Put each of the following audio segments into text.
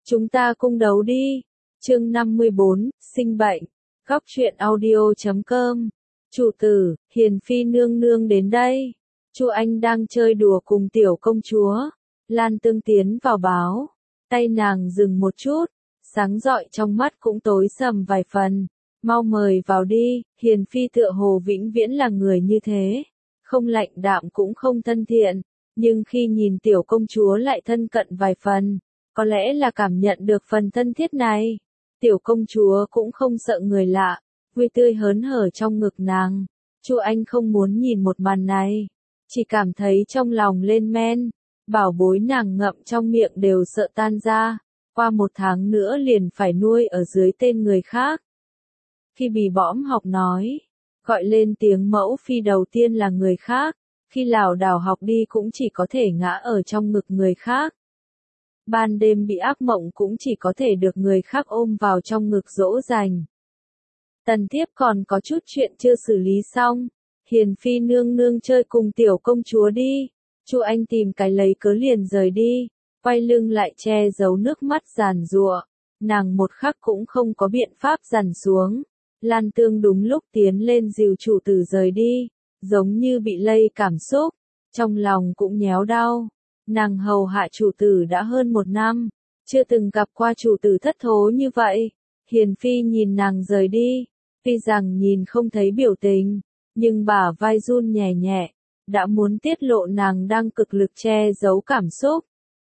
Chúng ta cung đấu đi. Chương 54, sinh bệnh. Góc truyện audio.com. Chủ tử, Hiền Phi nương nương đến đây. Chu Anh đang chơi đùa cùng tiểu công chúa. Lan Tương tiến vào báo. Tay nàng dừng một chút, sáng rọi trong mắt cũng tối sầm vài phần. Mau mời vào đi, Hiền Phi tựa hồ vĩnh viễn là người như thế. Không lạnh đạm cũng không thân thiện, nhưng khi nhìn tiểu công chúa lại thân cận vài phần. Có lẽ là cảm nhận được phần thân thiết này. Tiểu công chúa cũng không sợ người lạ, vui tươi hớn hở trong ngực nàng. Chu Anh không muốn nhìn một màn này, chỉ cảm thấy trong lòng lên men. Bảo bối nàng ngậm trong miệng đều sợ tan ra. Qua 1 tháng nữa liền phải nuôi ở dưới tên người khác. Khi Bì Bõm học nói, gọi lên tiếng mẫu phi đầu tiên là người khác. Khi lảo đảo học đi cũng chỉ có thể ngã ở trong ngực người khác. Ban đêm bị ác mộng cũng chỉ có thể được người khác ôm vào trong ngực dỗ dành. Tần Thiếp còn có chút chuyện chưa xử lý xong. Hiền Phi nương nương chơi cùng tiểu công chúa đi. Chu Anh tìm cái lấy cớ liền rời đi, quay lưng lại che giấu nước mắt giàn giụa. Nàng một khắc cũng không có biện pháp dằn xuống. Lan Tương đúng lúc tiến lên dìu chủ tử rời đi, giống như bị lây cảm xúc, trong lòng cũng nhéo đau. Nàng hầu hạ chủ tử đã hơn 1 năm, chưa từng gặp qua chủ tử thất thố như vậy. Hiền Phi nhìn nàng rời đi, tuy rằng nhìn không thấy biểu tình, nhưng bả vai run nhẹ nhẹ, đã muốn tiết lộ nàng đang cực lực che giấu cảm xúc.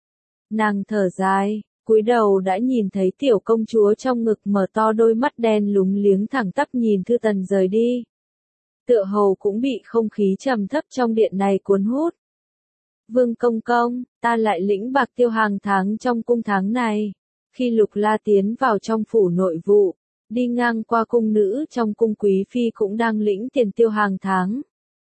Nàng thở dài, cúi đầu đã nhìn thấy tiểu công chúa trong ngực mở to đôi mắt đen lúng liếng thẳng tắp nhìn Thư Tần rời đi. Tựa hồ cũng bị không khí trầm thấp trong điện này cuốn hút. Vương công công, ta lại lĩnh bạc tiêu hàng tháng trong cung tháng này. Khi Lục La tiến vào trong phủ nội vụ, đi ngang qua cung nữ trong cung quý phi cũng đang lĩnh tiền tiêu hàng tháng.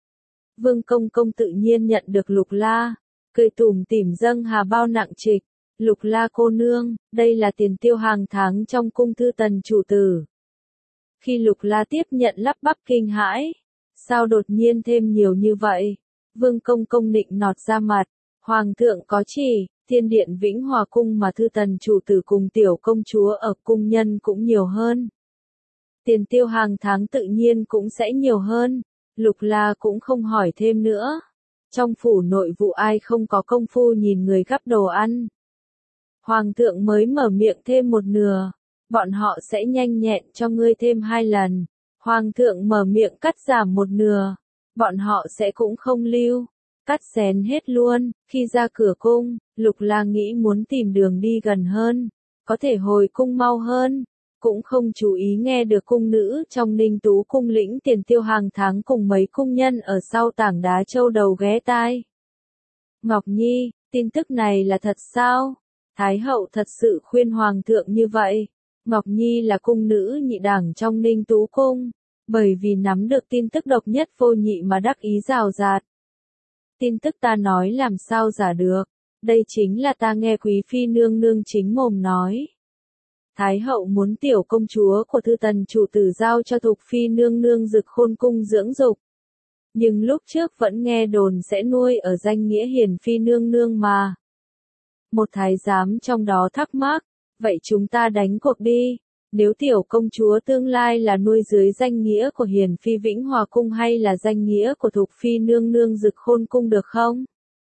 Vương công công tự nhiên nhận được Lục La, cười tủm tỉm dâng hà bao nặng trịch. Lục La cô nương, đây là tiền tiêu hàng tháng trong cung Thư Tần chủ tử. Khi Lục La tiếp nhận lắp bắp kinh hãi, sao đột nhiên thêm nhiều như vậy? Vương công công nịnh nọt ra mặt, hoàng thượng có chỉ, thiên điện Vĩnh Hòa cung mà Thư Tần chủ tử cùng tiểu công chúa ở cung nhân cũng nhiều hơn. Tiền tiêu hàng tháng tự nhiên cũng sẽ nhiều hơn. Lục La cũng không hỏi thêm nữa. Trong phủ nội vụ ai không có công phu nhìn người gắp đồ ăn. Hoàng thượng mới mở miệng thêm 1/2, bọn họ sẽ nhanh nhẹn cho ngươi thêm 2 lần. Hoàng thượng mở miệng cắt giảm 1/2, bọn họ sẽ cũng không lưu, cắt xén hết luôn. Khi ra cửa cung, Lục La nghĩ muốn tìm đường đi gần hơn, có thể hồi cung mau hơn, cũng không chú ý nghe được cung nữ trong Ninh Tú cung lĩnh tiền tiêu hàng tháng cùng mấy cung nhân ở sau tảng đá châu đầu ghé tai. Ngọc Nhi, tin tức này là thật sao? Thái hậu thật sự khuyên hoàng thượng như vậy. Ngọc Nhi là cung nữ nhị đẳng trong Ninh Tú cung, bởi vì nắm được tin tức độc nhất vô nhị mà đắc ý rào rạt. Tin tức ta nói làm sao giả được, đây chính là ta nghe quý phi nương nương chính mồm nói. Thái hậu muốn tiểu công chúa của Thư Tần chủ tử giao cho Thục phi nương nương Dực Khôn cung dưỡng dục. Nhưng lúc trước vẫn nghe đồn sẽ nuôi ở danh nghĩa Hiền phi nương nương mà. Một thái giám trong đó thắc mắc, vậy chúng ta đánh cuộc đi, nếu tiểu công chúa tương lai là nuôi dưới danh nghĩa của Hiền phi Vĩnh Hòa cung hay là danh nghĩa của Thục phi nương nương Dực Khôn cung được không?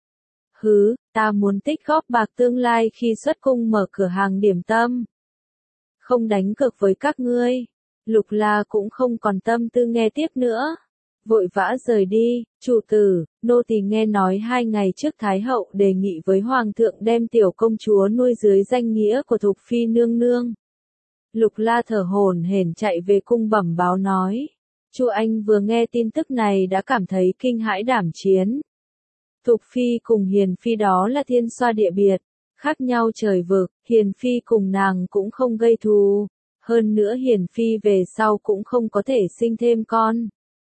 Hứ, ta muốn tích góp bạc tương lai khi xuất cung mở cửa hàng điểm tâm. Không đánh cược với các ngươi. Lục La cũng không còn tâm tư nghe tiếp nữa, vội vã rời đi. Chủ tử, nô tỳ nghe nói 2 ngày trước Thái hậu đề nghị với hoàng thượng đem tiểu công chúa nuôi dưới danh nghĩa của Thục phi nương nương. Lục La thở hổn hển chạy về cung bẩm báo nói. Chu Anh vừa nghe tin tức này đã cảm thấy kinh hãi đảm chiến. Thục phi cùng Hiền phi đó là thiên xoa địa biệt, khác nhau trời vực. Hiền phi cùng nàng cũng không gây thù, hơn nữa Hiền phi về sau cũng không có thể sinh thêm con.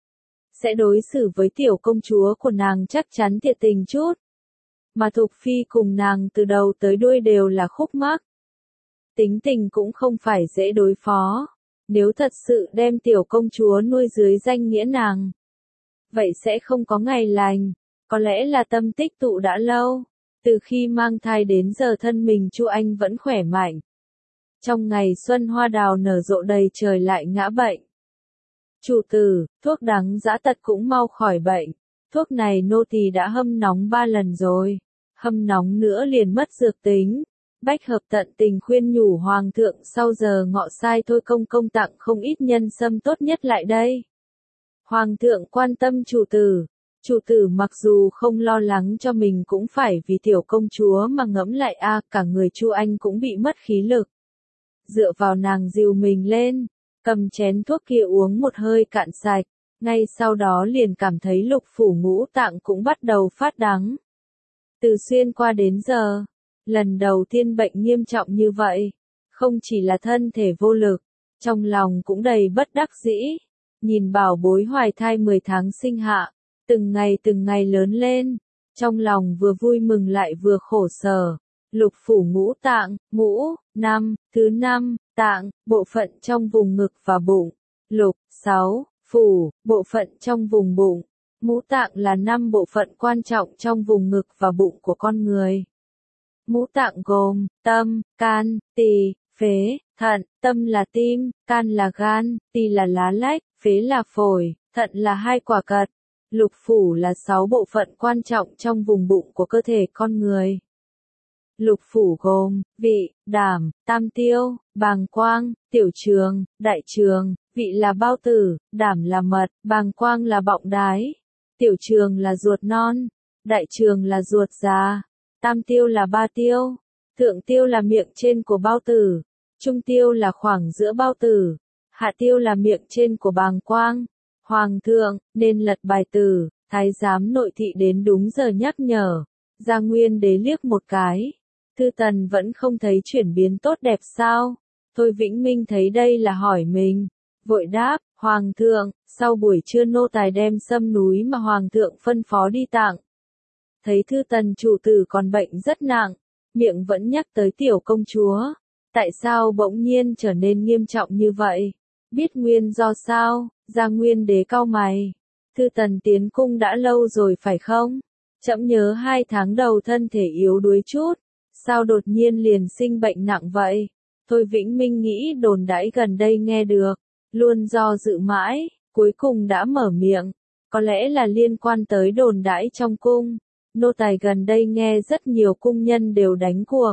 Sẽ đối xử với tiểu công chúa của nàng chắc chắn thiệt tình chút. Mà Thục phi cùng nàng từ đầu tới đuôi đều là khúc mắc. Tính tình cũng không phải dễ đối phó. Nếu thật sự đem tiểu công chúa nuôi dưới danh nghĩa nàng, vậy sẽ không có ngày lành, có lẽ là tâm tích tụ đã lâu. Từ khi mang thai đến giờ thân mình Chu Anh vẫn khỏe mạnh. Trong ngày xuân hoa đào nở rộ đầy trời lại ngã bệnh. Chủ tử, thuốc đắng dã tật cũng mau khỏi bệnh. Thuốc này nô tỳ đã hâm nóng 3 lần rồi. Hâm nóng nữa liền mất dược tính. Bách hợp tận tình khuyên nhủ hoàng thượng sau giờ ngọ sai thôi công tặng không ít nhân sâm tốt nhất lại đây. Hoàng thượng quan tâm chủ tử mặc dù không lo lắng cho mình cũng phải vì tiểu công chúa mà ngẫm lại cả người Chu Anh cũng bị mất khí lực. Dựa vào nàng dìu mình lên, cầm chén thuốc kia uống một hơi cạn sạch, ngay sau đó liền cảm thấy lục phủ ngũ tạng cũng bắt đầu phát đắng. Từ xuyên qua đến giờ, lần đầu tiên bệnh nghiêm trọng như vậy, không chỉ là thân thể vô lực, trong lòng cũng đầy bất đắc dĩ, nhìn bảo bối hoài thai 10 tháng sinh hạ, từng ngày lớn lên, trong lòng vừa vui mừng lại vừa khổ sở. Lục phủ ngũ tạng, thứ năm, tạng, bộ phận trong vùng ngực và bụng. Lục, 6, phủ, bộ phận trong vùng bụng. Ngũ tạng là 5 bộ phận quan trọng trong vùng ngực và bụng của con người. Ngũ tạng gồm tâm, can, tỳ, phế, thận. Tâm là tim, can là gan, tỳ là lá lách, phế là phổi, thận là 2 quả cật. Lục phủ là 6 bộ phận quan trọng trong vùng bụng của cơ thể con người. Lục phủ gồm vị, đảm, tam tiêu, bàng quang, tiểu trường, đại trường. Vị là bao tử, đảm là mật, bàng quang là bọng đái, tiểu trường là ruột non, đại trường là ruột già, tam tiêu là ba tiêu, thượng tiêu là miệng trên của bao tử, trung tiêu là khoảng giữa bao tử, hạ tiêu là miệng trên của bàng quang. Hoàng thượng, nên lật bài tử. Thái giám nội thị đến đúng giờ nhắc nhở. Gia Nguyên Đế liếc một cái. Thư Tần vẫn không thấy chuyển biến tốt đẹp sao? Thôi Vĩnh Minh thấy đây là hỏi mình. Vội đáp, Hoàng thượng, sau buổi trưa nô tài đem sâm núi mà Hoàng thượng phân phó đi tặng. Thấy Thư Tần chủ tử còn bệnh rất nặng, miệng vẫn nhắc tới tiểu công chúa. Tại sao bỗng nhiên trở nên nghiêm trọng như vậy? Biết nguyên do sao? Gia Nguyên Đế cau mày. Thư Tần tiến cung đã lâu rồi phải không? Trẫm nhớ 2 tháng đầu thân thể yếu đuối chút. Sao đột nhiên liền sinh bệnh nặng vậy? Thôi Vĩnh Minh nghĩ đồn đãi gần đây nghe được. Luôn do dự mãi, cuối cùng đã mở miệng. Có lẽ là liên quan tới đồn đãi trong cung. Nô tài gần đây nghe rất nhiều cung nhân đều đánh cuộc.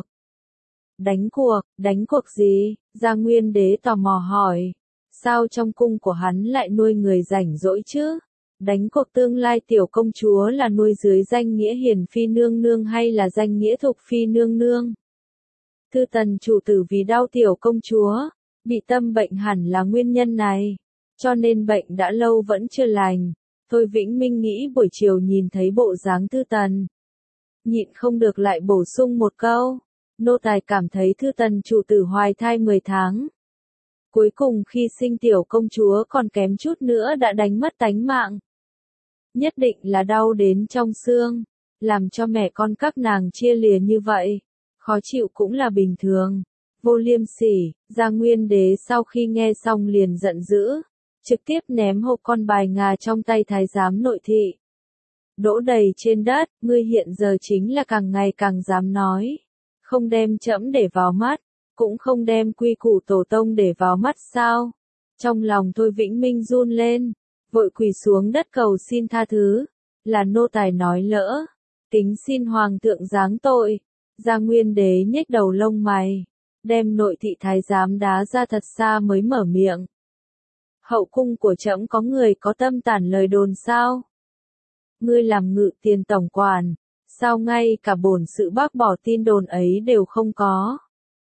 Đánh cuộc gì? Gia Nguyên Đế tò mò hỏi. Sao trong cung của hắn lại nuôi người rảnh rỗi chứ? Đánh cuộc tương lai tiểu công chúa là nuôi dưới danh nghĩa hiền phi nương nương hay là danh nghĩa thục phi nương nương? Thư Tần chủ tử vì đau tiểu công chúa, bị tâm bệnh hẳn là nguyên nhân này, cho nên bệnh đã lâu vẫn chưa lành. Thôi Vĩnh Minh nghĩ buổi chiều nhìn thấy bộ dáng Thư Tần, nhịn không được lại bổ sung một câu. Nô tài cảm thấy Thư Tần chủ tử hoài thai 10 tháng. Cuối cùng khi sinh tiểu công chúa còn kém chút nữa đã đánh mất tánh mạng. Nhất định là đau đến trong xương, làm cho mẹ con các nàng chia lìa như vậy. Khó chịu cũng là bình thường. Vô liêm sỉ, Gia Nguyên Đế sau khi nghe xong liền giận dữ, trực tiếp ném hộp con bài ngà trong tay thái giám nội thị. Đỗ đầy trên đất, ngươi hiện giờ chính là càng ngày càng dám nói. Không đem trẫm để vào mắt, cũng không đem quy củ tổ tông để vào mắt sao? Trong lòng Thôi Vĩnh Minh run lên, vội quỳ xuống đất cầu xin tha thứ, là nô tài nói lỡ, kính xin hoàng thượng giáng tội. Gia Nguyên Đế nhếch đầu lông mày, đem nội thị thái giám đá ra thật xa mới mở miệng. Hậu cung của trẫm có người có tâm tản lời đồn sao? Ngươi làm ngự tiền tổng quản, sao ngay cả bổn sự bác bỏ tin đồn ấy đều không có?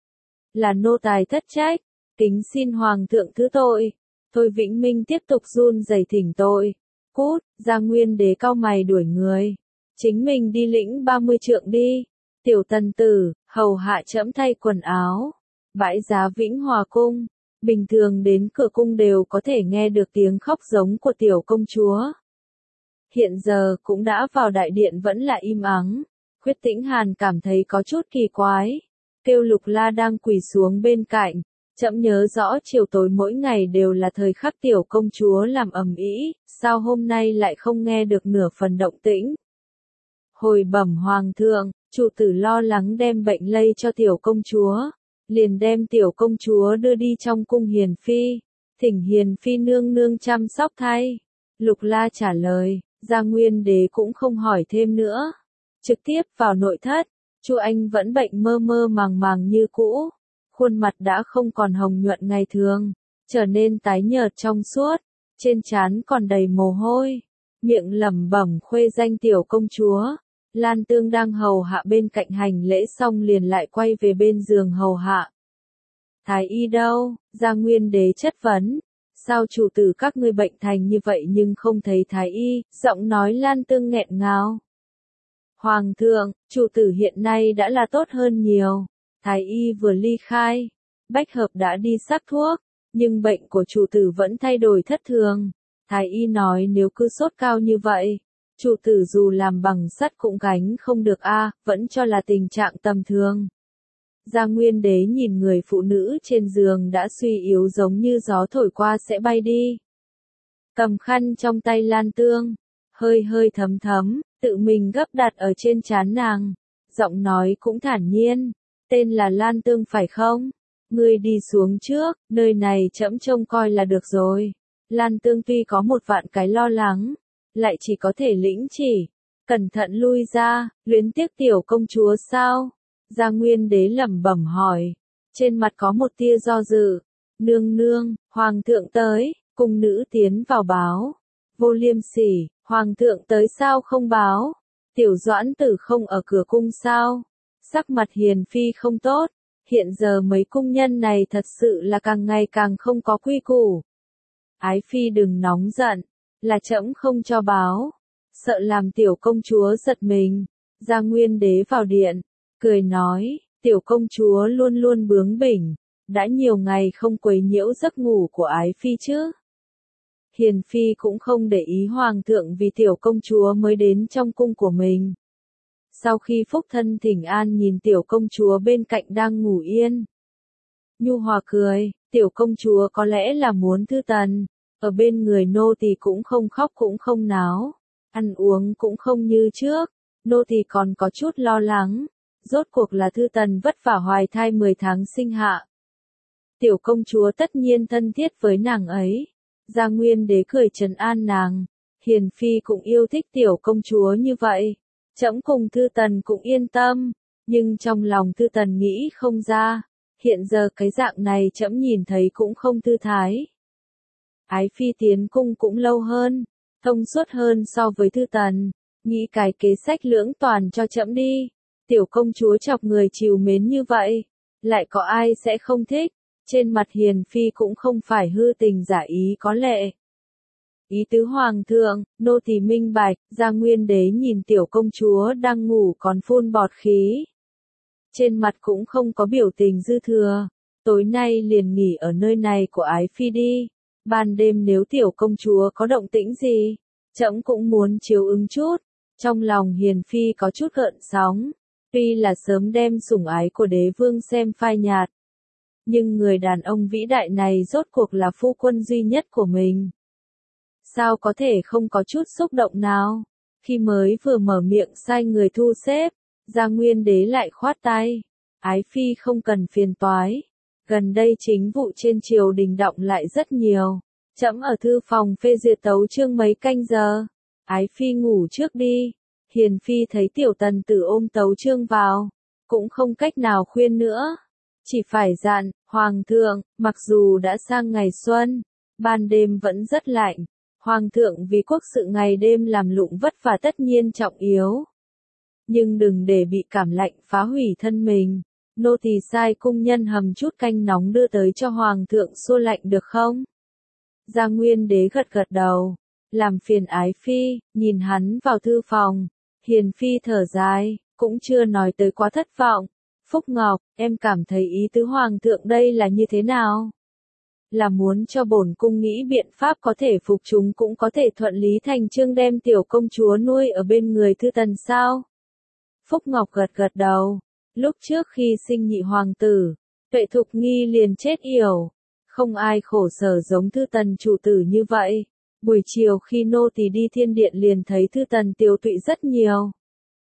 Là nô tài thất trách, kính xin hoàng thượng thứ tội. Thôi Vĩnh Minh tiếp tục run rẩy thỉnh tội. Cút, Gia Nguyên Đế cau mày đuổi người. Chính mình đi lĩnh 30 trượng đi. Tiểu tần tử, hầu hạ trẫm thay quần áo. Bãi giá Vĩnh Hòa cung. Bình thường đến cửa cung đều có thể nghe được tiếng khóc giống của tiểu công chúa. Hiện giờ cũng đã vào đại điện vẫn là im ắng. Khuyết Tĩnh Hàn cảm thấy có chút kỳ quái. Kêu Lục La đang quỳ xuống bên cạnh. Trẫm nhớ rõ chiều tối mỗi ngày đều là thời khắc tiểu công chúa làm ầm ĩ, sao hôm nay lại không nghe được nửa phần động tĩnh? Hồi bẩm hoàng thượng, chủ tử lo lắng đem bệnh lây cho tiểu công chúa, liền đem tiểu công chúa đưa đi trong cung hiền phi, thỉnh hiền phi nương nương chăm sóc thay. Lục La trả lời, Gia Nguyên Đế cũng không hỏi thêm nữa, trực tiếp vào nội thất. Chu Anh vẫn bệnh mơ mơ màng màng như cũ, khuôn mặt đã không còn hồng nhuận ngày thường, trở nên tái nhợt trong suốt, trên trán còn đầy mồ hôi, miệng lẩm bẩm khuê danh tiểu công chúa. Lan Tương đang hầu hạ bên cạnh hành lễ xong liền lại quay về bên giường hầu hạ. Thái y đâu? Gia Nguyên Đế chất vấn. Sao chủ tử các ngươi bệnh thành như vậy nhưng không thấy thái y? Giọng nói Lan Tương nghẹn ngào. Hoàng thượng, chủ tử hiện nay đã là tốt hơn nhiều. Thái y vừa ly khai, Bách Hợp đã đi sắc thuốc, nhưng bệnh của chủ tử vẫn thay đổi thất thường. Thái y nói nếu cứ sốt cao như vậy, chủ tử dù làm bằng sắt cũng gánh không được vẫn cho là tình trạng tầm thường. Gia Nguyên Đế nhìn người phụ nữ trên giường đã suy yếu giống như gió thổi qua sẽ bay đi. Cầm khăn trong tay Lan Tương, hơi hơi thấm thấm, tự mình gấp đặt ở trên trán nàng, giọng nói cũng thản nhiên, tên là Lan Tương phải không? Ngươi đi xuống trước, nơi này trẫm trông coi là được rồi. Lan Tương tuy có một vạn cái lo lắng, lại chỉ có thể lĩnh chỉ, cẩn thận lui ra, luyến tiếc tiểu công chúa sao? Gia Nguyên Đế lẩm bẩm hỏi, trên mặt có một tia do dự. Nương nương, hoàng thượng tới, cung nữ tiến vào báo. Vô Liêm Sỉ, hoàng thượng tới sao không báo? Tiểu Doãn Tử không ở cửa cung sao? Sắc mặt hiền phi không tốt, hiện giờ mấy cung nhân này thật sự là càng ngày càng không có quy củ. Ái phi đừng nóng giận, là trẫm không cho báo, sợ làm tiểu công chúa giật mình. Gia Nguyên Đế vào điện, cười nói, tiểu công chúa luôn luôn bướng bỉnh, đã nhiều ngày không quấy nhiễu giấc ngủ của ái phi chứ. Hiền phi cũng không để ý hoàng thượng vì tiểu công chúa mới đến trong cung của mình. Sau khi phúc thân thỉnh an nhìn tiểu công chúa bên cạnh đang ngủ yên, nhu hòa cười, tiểu công chúa có lẽ là muốn thư tần, ở bên người nô tỳ cũng không khóc cũng không náo, ăn uống cũng không như trước, nô tỳ còn có chút lo lắng, rốt cuộc là thư tần vất vả hoài thai 10 tháng sinh hạ. Tiểu công chúa tất nhiên thân thiết với nàng ấy. Gia Nguyên Đế cười trấn an nàng, hiền phi cũng yêu thích tiểu công chúa như vậy, trẫm cùng thư tần cũng yên tâm, nhưng trong lòng thư tần nghĩ không ra, hiện giờ cái dạng này trẫm nhìn thấy cũng không thư thái. Ái phi tiến cung cũng lâu hơn, thông suốt hơn so với thư tần, nghĩ cái kế sách lưỡng toàn cho trẫm đi, tiểu công chúa chọc người trìu mến như vậy, lại có ai sẽ không thích. Trên mặt hiền phi cũng không phải hư tình giả ý có lệ. Ý tứ hoàng thượng, nô tỳ minh bạch. Gia Nguyên Đế nhìn tiểu công chúa đang ngủ còn phun bọt khí. Trên mặt cũng không có biểu tình dư thừa. Tối nay liền nghỉ ở nơi này của ái phi đi. Ban đêm nếu tiểu công chúa có động tĩnh gì, trẫm cũng muốn chiếu ứng chút. Trong lòng hiền phi có chút gợn sóng. Tuy là sớm đem sủng ái của đế vương xem phai nhạt, nhưng người đàn ông vĩ đại này rốt cuộc là phu quân duy nhất của mình. Sao có thể không có chút xúc động nào? Khi mới vừa mở miệng sai người thu xếp, Gia Nguyên Đế lại khoát tay. Ái phi không cần phiền toái. Gần đây chính vụ trên triều đình động lại rất nhiều. Trẫm ở thư phòng phê duyệt tấu chương mấy canh giờ. Ái phi ngủ trước đi. Hiền phi thấy tiểu tần tử ôm tấu chương vào, cũng không cách nào khuyên nữa. Chỉ phải dặn, hoàng thượng, mặc dù đã sang ngày xuân, ban đêm vẫn rất lạnh, hoàng thượng vì quốc sự ngày đêm làm lụng vất vả tất nhiên trọng yếu. Nhưng đừng để bị cảm lạnh phá hủy thân mình, nô tỳ sai cung nhân hầm chút canh nóng đưa tới cho hoàng thượng xua lạnh được không? Gia Nguyên Đế gật gật đầu, làm phiền ái phi, nhìn hắn vào thư phòng, hiền phi thở dài, cũng chưa nói tới quá thất vọng. Phúc Ngọc, em cảm thấy ý tứ hoàng thượng đây là như thế nào? Là muốn cho bổn cung nghĩ biện pháp có thể phục chúng cũng có thể thuận lý thành chương đem tiểu công chúa nuôi ở bên người thư tần sao? Phúc Ngọc gật gật đầu. Lúc trước khi sinh nhị hoàng tử, Tuệ Thục Nghi liền chết yểu. Không ai khổ sở giống thư tần chủ tử như vậy. Buổi chiều khi nô tỳ đi thiên điện liền thấy thư tần tiều tụy rất nhiều.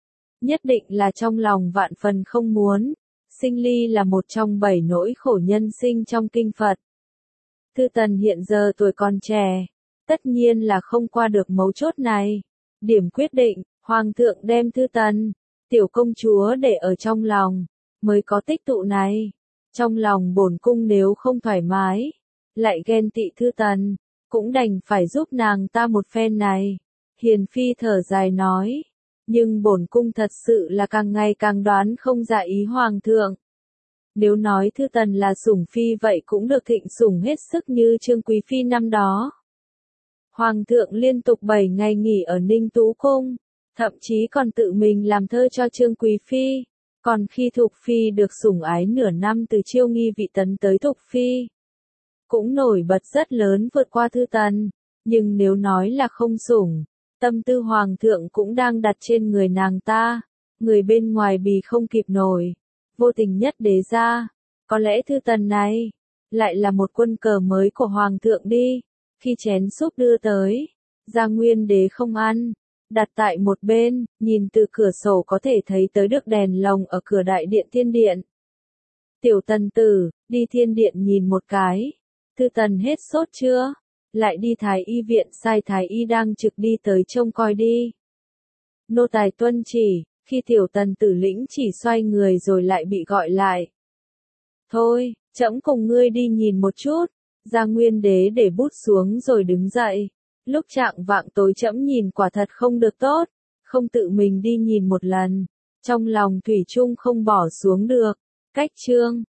nhất định là trong lòng vạn phần không muốn. Sinh ly là một trong 7 nỗi khổ nhân sinh trong kinh Phật. Thư Tần hiện giờ tuổi còn trẻ, tất nhiên là không qua được mấu chốt này. Điểm quyết định, Hoàng thượng đem Thư Tần, tiểu công chúa để ở trong lòng, mới có tích tụ này. Trong lòng bổn cung nếu không thoải mái, lại ghen tị Thư Tần, cũng đành phải giúp nàng ta một phen này. Hiền phi thở dài nói, nhưng bổn cung thật sự là càng ngày càng đoán không ra ý Hoàng thượng. Nếu nói Thư Tần là sủng phi vậy cũng được thịnh sủng hết sức như Trương Quý Phi năm đó. Hoàng thượng liên tục 7 ngày nghỉ ở Ninh Tú Cung, thậm chí còn tự mình làm thơ cho Trương Quý Phi. Còn khi Thục Phi được sủng ái nửa năm từ Chiêu Nghi vị tấn tới Thục Phi, cũng nổi bật rất lớn vượt qua Thư Tần. Nhưng nếu nói là không sủng, tâm tư Hoàng thượng cũng đang đặt trên người nàng ta. Người bên ngoài bì không kịp nổi, vô tình nhất đế gia. Có lẽ Thư Tần này lại là một quân cờ mới của Hoàng thượng đi. Khi chén súp đưa tới, Gia Nguyên đế không ăn, đặt tại một bên, nhìn từ cửa sổ có thể thấy tới được đèn lồng ở cửa đại điện thiên điện. Tiểu Tần tử, đi thiên điện nhìn một cái. Thư Tần hết sốt chưa? Lại đi thái y viện sai thái y đang trực đi tới trông coi đi. Nô tài tuân chỉ, khi tiểu Tần tử lĩnh chỉ xoay người rồi lại bị gọi lại. Thôi, trẫm cùng ngươi đi nhìn một chút. Gia Nguyên đế để bút xuống rồi đứng dậy. Lúc trạng vạng tối trẫm nhìn quả thật không được tốt, không tự mình đi nhìn một lần. Trong lòng thủy chung không bỏ xuống được. Cách chương